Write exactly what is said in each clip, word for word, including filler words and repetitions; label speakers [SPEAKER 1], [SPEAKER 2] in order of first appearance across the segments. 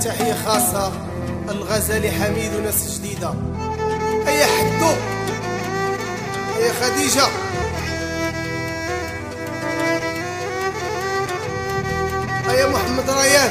[SPEAKER 1] تحية خاصة الغزالي حميد وناس جديدة. هيا حدو، هيا خديجة، هيا محمد ريان.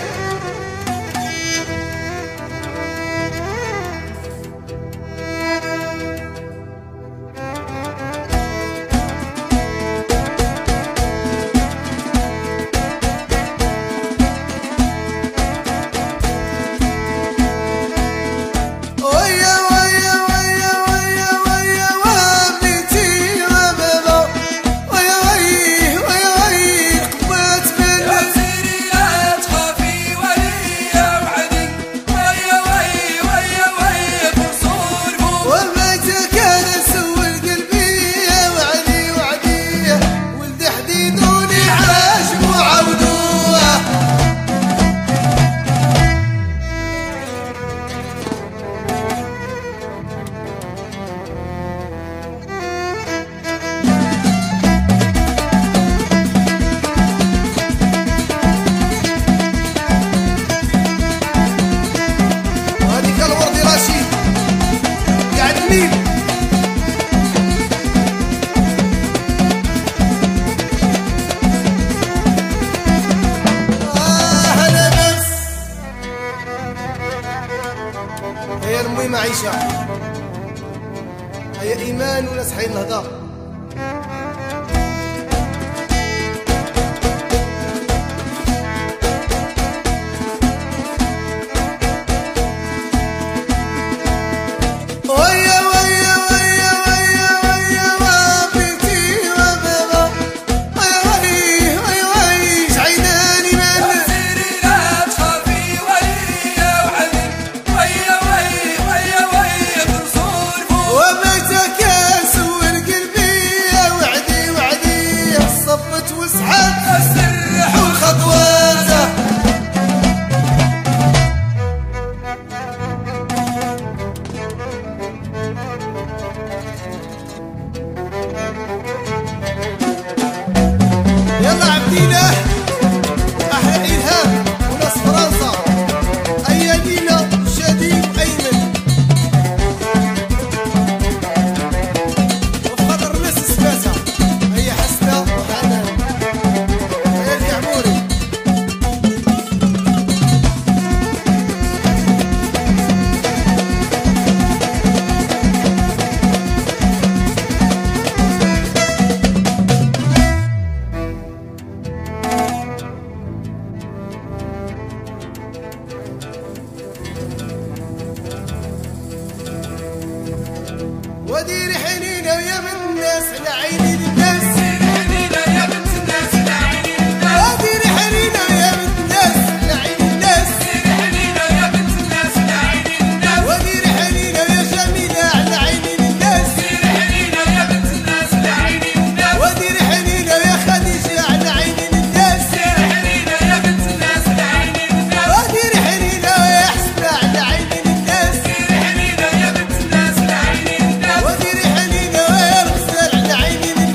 [SPEAKER 1] هيا رمي معيشة، هيا إيمان وناس حي النهضة. يلا عبدينا أحلى إلهام وناس فرنسا. هيا دينا شديد أيمن وفي خاطر الناس السباسة. هيا حسنة وحنان، هيا الكعموري. وديري حنينة يا بنت الناس على عيني الناس، وديري حنينة يا بنت الناس على عيني الناس، وديري حنينة يا بنت الناس على عيني الناس، وديري حنينة يا بنت الناس على عيني الناس، وديري حنينة يا جميلة على عيني الناس، وديري حنينة يا بنت الناس على عيني الناس، وديري حنينة يا خديجة على عيني الناس، وديري حنينة يا بنت الناس على عيني الناس، وديري حنينة يا حسنة على عيني الناس، وديري حنينة يا بنت الناس على عيني الناس، وديري حنينة يا الغزال على عيني الناس.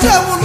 [SPEAKER 1] جابوا